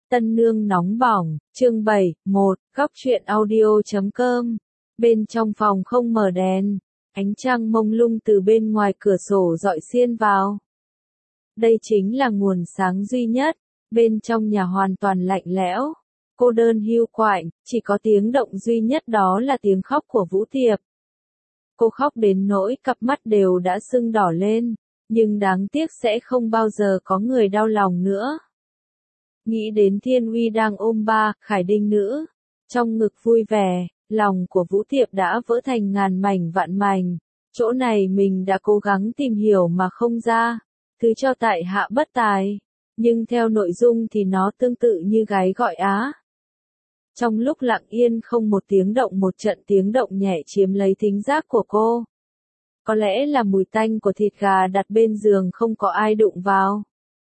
Tân nương nóng bỏng, chương 7, 1, góc truyện audio.com. Bên trong phòng không mở đèn, ánh trăng mông lung từ bên ngoài cửa sổ rọi xiên vào. Đây chính là nguồn sáng duy nhất, bên trong nhà hoàn toàn lạnh lẽo, cô đơn hiu quạnh, chỉ có tiếng động duy nhất đó là tiếng khóc của Vũ Tiệp. Cô khóc đến nỗi cặp mắt đều đã sưng đỏ lên, nhưng đáng tiếc sẽ không bao giờ có người đau lòng nữa. Nghĩ đến Thiên Uy đang ôm ba, Khải Đinh nữ, trong ngực vui vẻ, lòng của Vũ Tiệp đã vỡ thành ngàn mảnh vạn mảnh. Chỗ này mình đã cố gắng tìm hiểu mà không ra, thứ cho tại hạ bất tài, nhưng theo nội dung thì nó tương tự như gáy gọi á. Trong lúc lặng yên không một tiếng động, một trận tiếng động nhẹ chiếm lấy thính giác của cô. Có lẽ là mùi tanh của thịt gà đặt bên giường không có ai đụng vào,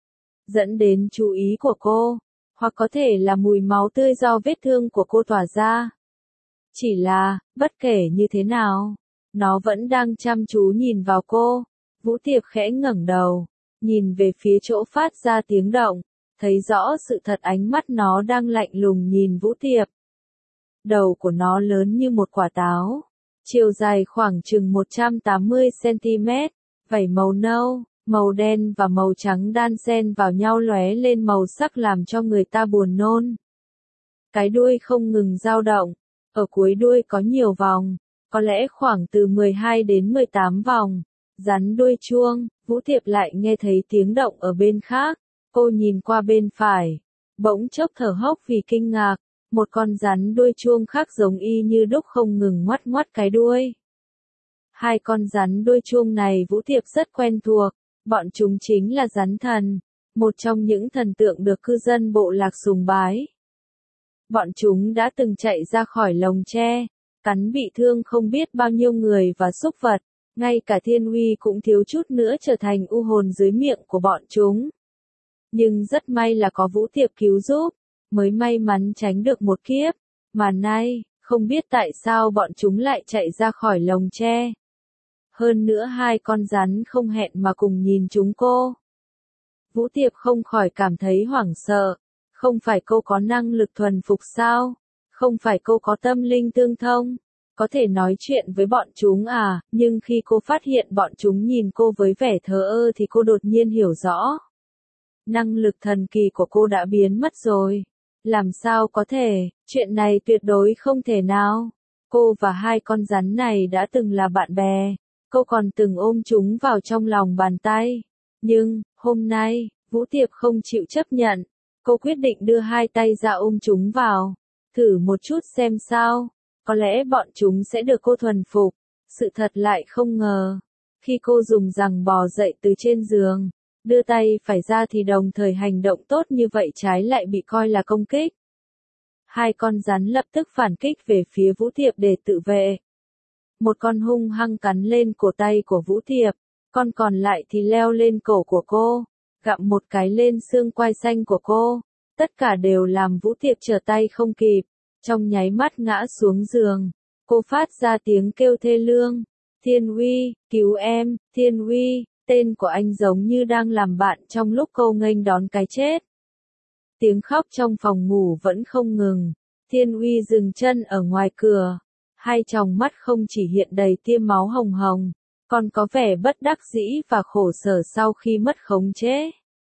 dẫn đến chú ý của cô, hoặc có thể là mùi máu tươi do vết thương của cô tỏa ra. Chỉ là, bất kể như thế nào, nó vẫn đang chăm chú nhìn vào cô. Vũ Tiệp khẽ ngẩng đầu, nhìn về phía chỗ phát ra tiếng động, thấy rõ sự thật, ánh mắt nó đang lạnh lùng nhìn Vũ Tiệp. Đầu của nó lớn như một quả táo, chiều dài khoảng chừng 180 cm, vảy màu nâu, màu đen và màu trắng đan xen vào nhau lóe lên màu sắc làm cho người ta buồn nôn. Cái đuôi không ngừng dao động, ở cuối đuôi có nhiều vòng, có lẽ khoảng từ 12 đến 18 vòng, rắn đuôi chuông. Vũ Tiệp lại nghe thấy tiếng động ở bên khác, cô nhìn qua bên phải, bỗng chốc thở hốc vì kinh ngạc, một con rắn đuôi chuông khác giống y như đúc không ngừng ngoắt ngoắt cái đuôi. Hai con rắn đuôi chuông này Vũ Tiệp rất quen thuộc, bọn chúng chính là rắn thần, một trong những thần tượng được cư dân bộ lạc sùng bái. Bọn chúng đã từng chạy ra khỏi lồng tre, cắn bị thương không biết bao nhiêu người và súc vật, ngay cả Thiên Uy cũng thiếu chút nữa trở thành u hồn dưới miệng của bọn chúng. Nhưng rất may là có Vũ Tiệp cứu giúp, mới may mắn tránh được một kiếp, mà nay, không biết tại sao bọn chúng lại chạy ra khỏi lồng tre. Hơn nữa hai con rắn không hẹn mà cùng nhìn chúng cô. Vũ Tiệp không khỏi cảm thấy hoảng sợ, không phải cô có năng lực thuần phục sao? Không phải cô có tâm linh tương thông, có thể nói chuyện với bọn chúng à? Nhưng khi cô phát hiện bọn chúng nhìn cô với vẻ thờ ơ thì cô đột nhiên hiểu rõ. Năng lực thần kỳ của cô đã biến mất rồi. Làm sao có thể, chuyện này tuyệt đối không thể nào. Cô và hai con rắn này đã từng là bạn bè, cô còn từng ôm chúng vào trong lòng bàn tay. Nhưng, hôm nay, Vũ Tiệp không chịu chấp nhận, cô quyết định đưa hai tay ra ôm chúng vào, thử một chút xem sao, có lẽ bọn chúng sẽ được cô thuần phục. Sự thật lại không ngờ, khi cô dùng giằng bò dậy từ trên giường, đưa tay phải ra thì đồng thời hành động tốt như vậy trái lại bị coi là công kích. Hai con rắn lập tức phản kích về phía Vũ Tiệp để tự vệ. Một con hung hăng cắn lên cổ tay của Vũ Tiệp, con còn lại thì leo lên cổ của cô, gặm một cái lên xương quai xanh của cô. Tất cả đều làm Vũ Tiệp trở tay không kịp, trong nháy mắt ngã xuống giường. Cô phát ra tiếng kêu thê lương, Thiên Uy, cứu em, Thiên Uy. Tên của anh giống như đang làm bạn trong lúc cô nghênh đón cái chết. Tiếng khóc trong phòng ngủ vẫn không ngừng. Thiên Uy dừng chân ở ngoài cửa, hai tròng mắt không chỉ hiện đầy tia máu hồng hồng, còn có vẻ bất đắc dĩ và khổ sở sau khi mất khống chế.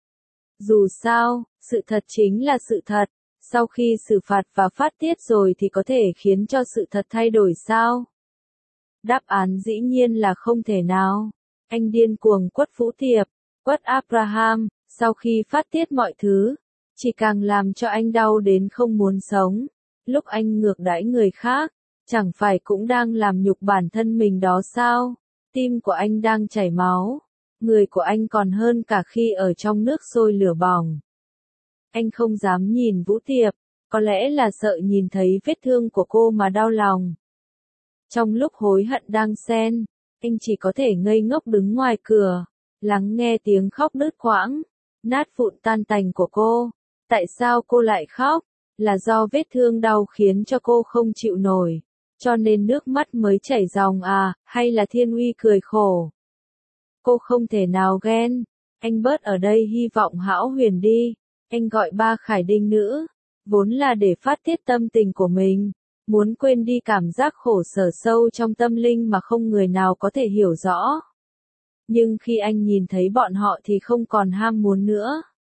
Dù sao, sự thật chính là sự thật, sau khi xử phạt và phát tiết rồi thì có thể khiến cho sự thật thay đổi sao? Đáp án dĩ nhiên là không thể nào. Anh điên cuồng quất Vũ Tiệp, quất Abraham, sau khi phát tiết mọi thứ, chỉ càng làm cho anh đau đến không muốn sống. Lúc anh ngược đãi người khác, chẳng phải cũng đang làm nhục bản thân mình đó sao? Tim của anh đang chảy máu, người của anh còn hơn cả khi ở trong nước sôi lửa bỏng. Anh không dám nhìn Vũ Tiệp, có lẽ là sợ nhìn thấy vết thương của cô mà đau lòng. Trong lúc hối hận đang xen, anh chỉ có thể ngây ngốc đứng ngoài cửa, lắng nghe tiếng khóc đứt quãng, nát vụn tan tành của cô. Tại sao cô lại khóc? Là do vết thương đau khiến cho cô không chịu nổi, cho nên nước mắt mới chảy ròng à? Hay là Thiên Uy cười khổ? Cô không thể nào ghen, anh bớt ở đây hy vọng hão huyền đi. Anh gọi ba Khải Đinh nữa, vốn là để phát tiết tâm tình của mình, muốn quên đi cảm giác khổ sở sâu trong tâm linh mà không người nào có thể hiểu rõ. Nhưng khi anh nhìn thấy bọn họ thì không còn ham muốn nữa.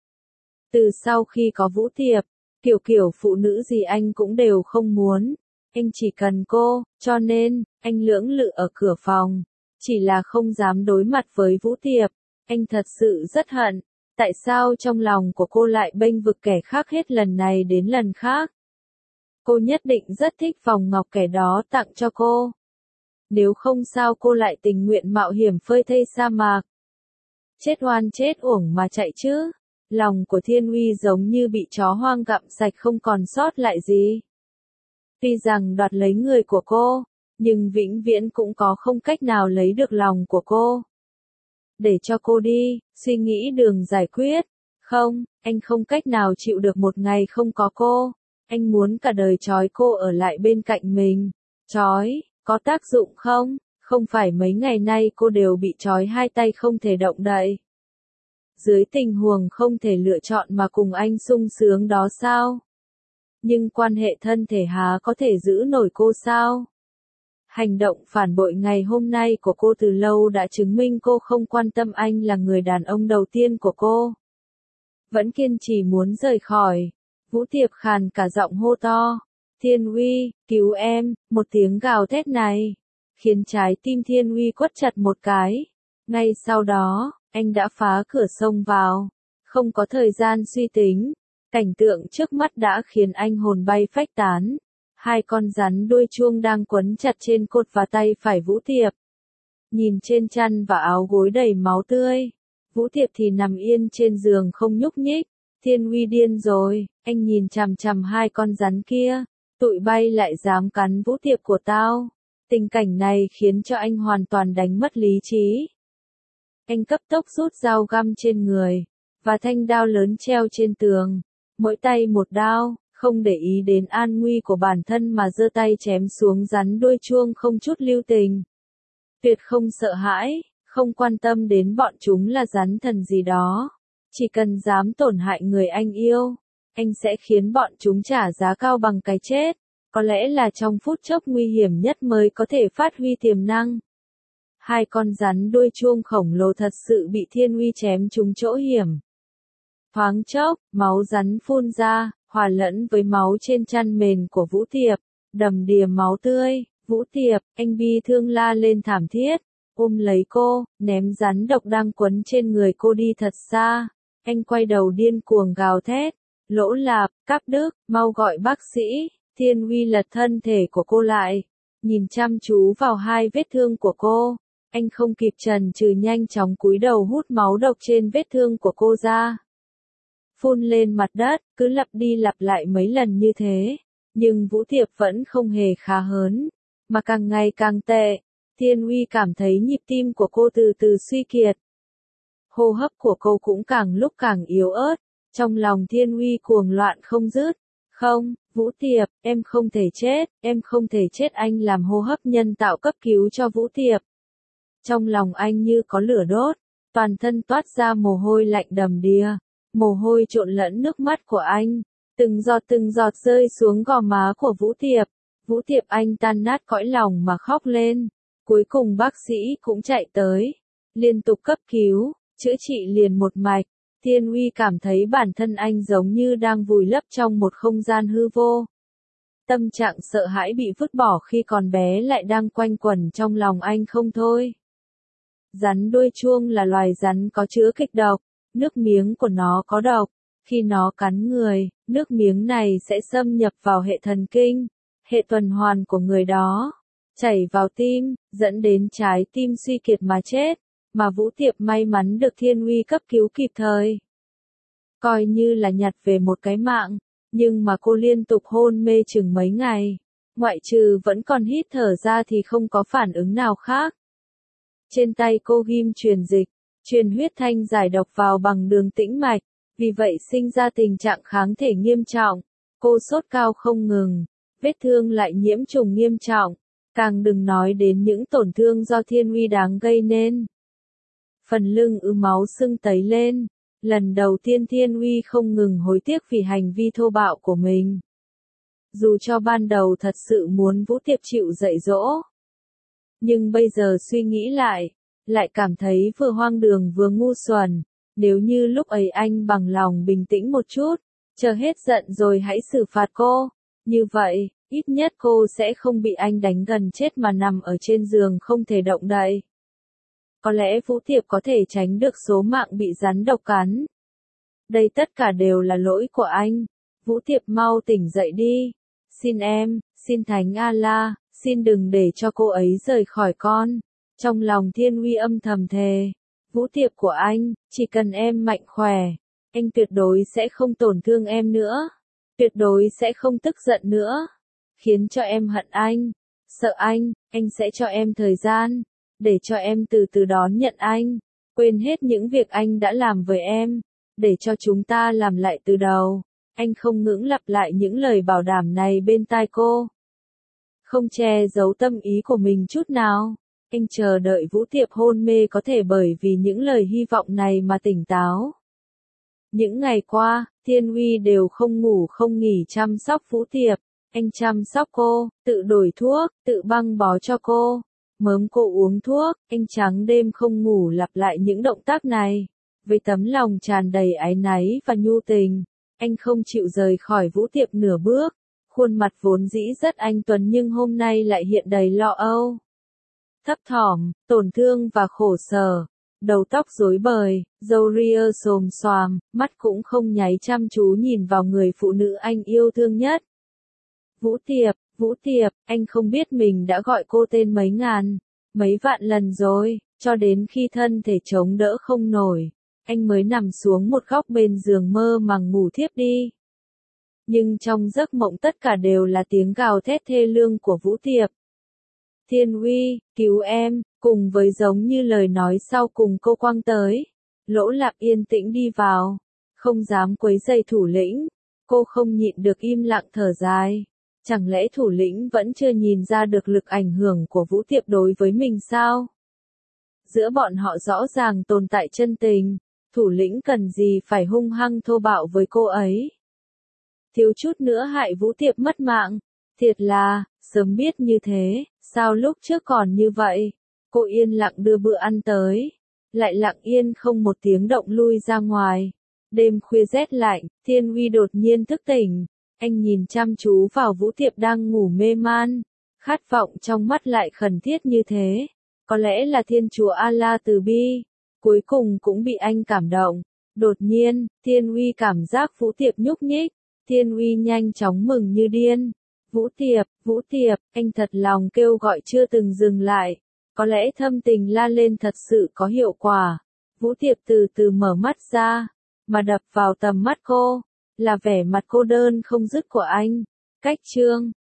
Từ sau khi có Vũ Tiệp, kiểu phụ nữ gì anh cũng đều không muốn. Anh chỉ cần cô, cho nên, anh lưỡng lự ở cửa phòng. Chỉ là không dám đối mặt với Vũ Tiệp. Anh thật sự rất hận. Tại sao trong lòng của cô lại bênh vực kẻ khác hết lần này đến lần khác? Cô nhất định rất thích vòng ngọc kẻ đó tặng cho cô. Nếu không sao cô lại tình nguyện mạo hiểm phơi thây sa mạc. Chết oan chết uổng mà chạy chứ. Lòng của Thiên Uy giống như bị chó hoang gặm sạch không còn sót lại gì. Tuy rằng đoạt lấy người của cô, nhưng vĩnh viễn cũng có không cách nào lấy được lòng của cô. Để cho cô đi, suy nghĩ đường giải quyết. Không, anh không cách nào chịu được một ngày không có cô. Anh muốn cả đời trói cô ở lại bên cạnh mình. Trói, có tác dụng không? Không phải mấy ngày nay cô đều bị trói hai tay không thể động đậy. Dưới tình huống không thể lựa chọn mà cùng anh sung sướng đó sao? Nhưng quan hệ thân thể há có thể giữ nổi cô sao? Hành động phản bội ngày hôm nay của cô từ lâu đã chứng minh cô không quan tâm anh là người đàn ông đầu tiên của cô. Vẫn kiên trì muốn rời khỏi. Vũ Tiệp khàn cả giọng hô to. Thiên Uy, cứu em, một tiếng gào thét này, khiến trái tim Thiên Uy quất chặt một cái. Ngay sau đó, anh đã phá cửa xông vào. Không có thời gian suy tính. Cảnh tượng trước mắt đã khiến anh hồn bay phách tán. Hai con rắn đuôi chuông đang quấn chặt trên cột và tay phải Vũ Tiệp. Nhìn trên chăn và áo gối đầy máu tươi. Vũ Tiệp thì nằm yên trên giường không nhúc nhích. Thiên Uy điên rồi, anh nhìn chằm chằm hai con rắn kia. Tụi bay lại dám cắn Vũ Tiệp của tao. Tình cảnh này khiến cho anh hoàn toàn đánh mất lý trí. Anh cấp tốc rút dao găm trên người, và thanh đao lớn treo trên tường. Mỗi tay một đao, không để ý đến an nguy của bản thân mà giơ tay chém xuống rắn đuôi chuông không chút lưu tình. Tuyệt không sợ hãi, không quan tâm đến bọn chúng là rắn thần gì đó. Chỉ cần dám tổn hại người anh yêu, anh sẽ khiến bọn chúng trả giá cao bằng cái chết. Có lẽ là trong phút chốc nguy hiểm nhất mới có thể phát huy tiềm năng. Hai con rắn đuôi chuông khổng lồ thật sự bị Thiên Uy chém trúng chỗ hiểm. Thoáng chốc, máu rắn phun ra, hòa lẫn với máu trên chăn mền của Vũ Tiệp, đầm đìa máu tươi. Vũ Tiệp, anh bi thương la lên thảm thiết, ôm lấy cô, ném rắn độc đang quấn trên người cô đi thật xa. Anh quay đầu điên cuồng gào thét, Lỗ Lạp, Cáp Đức, mau gọi bác sĩ. Thiên Uy lật thân thể của cô lại, nhìn chăm chú vào hai vết thương của cô. Anh không kịp chần chừ nhanh chóng cúi đầu hút máu độc trên vết thương của cô ra. Phun lên mặt đất, cứ lặp đi lặp lại mấy lần như thế. Nhưng Vũ Tiệp vẫn không hề khá hơn, mà càng ngày càng tệ. Thiên Uy cảm thấy nhịp tim của cô từ từ suy kiệt. Hô hấp của cô cũng càng lúc càng yếu ớt. Trong lòng Thiên Uy cuồng loạn không dứt. Không, Vũ Tiệp, em không thể chết, em không thể chết. Anh làm hô hấp nhân tạo cấp cứu cho Vũ Tiệp. Trong lòng anh như có lửa đốt, toàn thân toát ra mồ hôi lạnh đầm đìa, mồ hôi trộn lẫn nước mắt của anh, từng giọt rơi xuống gò má của Vũ Tiệp. Vũ Tiệp anh tan nát cõi lòng mà khóc lên. Cuối cùng bác sĩ cũng chạy tới, liên tục cấp cứu, chữa trị liền một mạch. Thiên Uy cảm thấy bản thân anh giống như đang vùi lấp trong một không gian hư vô. Tâm trạng sợ hãi bị vứt bỏ khi còn bé lại đang quanh quẩn trong lòng anh không thôi. Rắn đuôi chuông là loài rắn có chứa kịch độc, nước miếng của nó có độc. Khi nó cắn người, nước miếng này sẽ xâm nhập vào hệ thần kinh, hệ tuần hoàn của người đó, chảy vào tim, dẫn đến trái tim suy kiệt mà chết. Mà Vũ Tiệp may mắn được Thiên Uy cấp cứu kịp thời. Coi như là nhặt về một cái mạng, nhưng mà cô liên tục hôn mê chừng mấy ngày. Ngoại trừ vẫn còn hít thở ra thì không có phản ứng nào khác. Trên tay cô ghim truyền dịch, truyền huyết thanh giải độc vào bằng đường tĩnh mạch, vì vậy sinh ra tình trạng kháng thể nghiêm trọng. Cô sốt cao không ngừng, vết thương lại nhiễm trùng nghiêm trọng, càng đừng nói đến những tổn thương do Thiên Uy đáng gây nên. Phần lưng ứ máu sưng tấy lên, Lần đầu tiên Thiên Uy không ngừng hối tiếc vì hành vi thô bạo của mình. Dù cho ban đầu thật sự muốn Vũ Tiệp chịu dạy dỗ. Nhưng bây giờ suy nghĩ lại cảm thấy vừa hoang đường vừa ngu xuẩn. Nếu như lúc ấy anh bằng lòng bình tĩnh một chút, chờ hết giận rồi hãy xử phạt cô. Như vậy, ít nhất cô sẽ không bị anh đánh gần chết mà nằm ở trên giường không thể động đậy. Có lẽ Vũ Tiệp có thể tránh được số mạng bị rắn độc cắn. Đây tất cả đều là lỗi của anh. Vũ Tiệp mau tỉnh dậy đi. Xin em, xin Thánh Allah, xin đừng để cho cô ấy rời khỏi con. Trong lòng Thiên Uy âm thầm thề. Vũ Tiệp của anh, chỉ cần em mạnh khỏe, anh tuyệt đối sẽ không tổn thương em nữa. Tuyệt đối sẽ không tức giận nữa. Khiến cho em hận anh, sợ anh sẽ cho em thời gian, để cho em từ từ đón nhận anh, quên hết những việc anh đã làm với em, để cho chúng ta làm lại từ đầu. Anh không ngừng lặp lại những lời bảo đảm này bên tai cô. Không che giấu tâm ý của mình chút nào. Anh chờ đợi Vũ Tiệp hôn mê có thể bởi vì những lời hy vọng này mà tỉnh táo. Những ngày qua, Thiên Uy đều không ngủ không nghỉ chăm sóc Vũ Tiệp. Anh chăm sóc cô, tự đổi thuốc, tự băng bó cho cô, mớm cô uống thuốc, anh trắng đêm không ngủ lặp lại những động tác này. Với tấm lòng tràn đầy áy náy và nhu tình, anh không chịu rời khỏi Vũ Tiệp nửa bước. Khuôn mặt vốn dĩ rất anh tuấn nhưng hôm nay lại hiện đầy lo âu, thấp thỏm, tổn thương và khổ sở. Đầu tóc rối bời, râu ria xồm xoàm, mắt cũng không nháy chăm chú nhìn vào người phụ nữ anh yêu thương nhất. Vũ Tiệp, anh không biết mình đã gọi cô tên mấy ngàn, mấy vạn lần rồi, cho đến khi thân thể chống đỡ không nổi, anh mới nằm xuống một góc bên giường mơ màng ngủ thiếp đi. Nhưng trong giấc mộng tất cả đều là tiếng gào thét thê lương của Vũ Tiệp. Thiên Uy, cứu em, cùng với giống như lời nói sau cùng cô quăng tới. Lỗ Lạp yên tĩnh đi vào, không dám quấy rầy thủ lĩnh, cô không nhịn được im lặng thở dài. Chẳng lẽ thủ lĩnh vẫn chưa nhìn ra được lực ảnh hưởng của Vũ Tiệp đối với mình sao? Giữa bọn họ rõ ràng tồn tại chân tình, thủ lĩnh cần gì phải hung hăng thô bạo với cô ấy? Thiếu chút nữa hại Vũ Tiệp mất mạng, thiệt là, sớm biết như thế, sao lúc trước còn như vậy? Cô yên lặng đưa bữa ăn tới, lại lặng yên không một tiếng động lui ra ngoài. Đêm khuya rét lạnh, Thiên Uy đột nhiên thức tỉnh. Anh nhìn chăm chú vào Vũ Tiệp đang ngủ mê man, khát vọng trong mắt lại khẩn thiết như thế. Có lẽ là Thiên Chúa Allah từ bi, cuối cùng cũng bị anh cảm động. Đột nhiên, Thiên Uy cảm giác Vũ Tiệp nhúc nhích, Thiên Uy nhanh chóng mừng như điên. Vũ Tiệp, anh thật lòng kêu gọi chưa từng dừng lại. Có lẽ thâm tình la lên thật sự có hiệu quả. Vũ Tiệp từ từ mở mắt ra, mà đập vào tầm mắt cô là vẻ mặt cô đơn không dứt của anh. Cách chương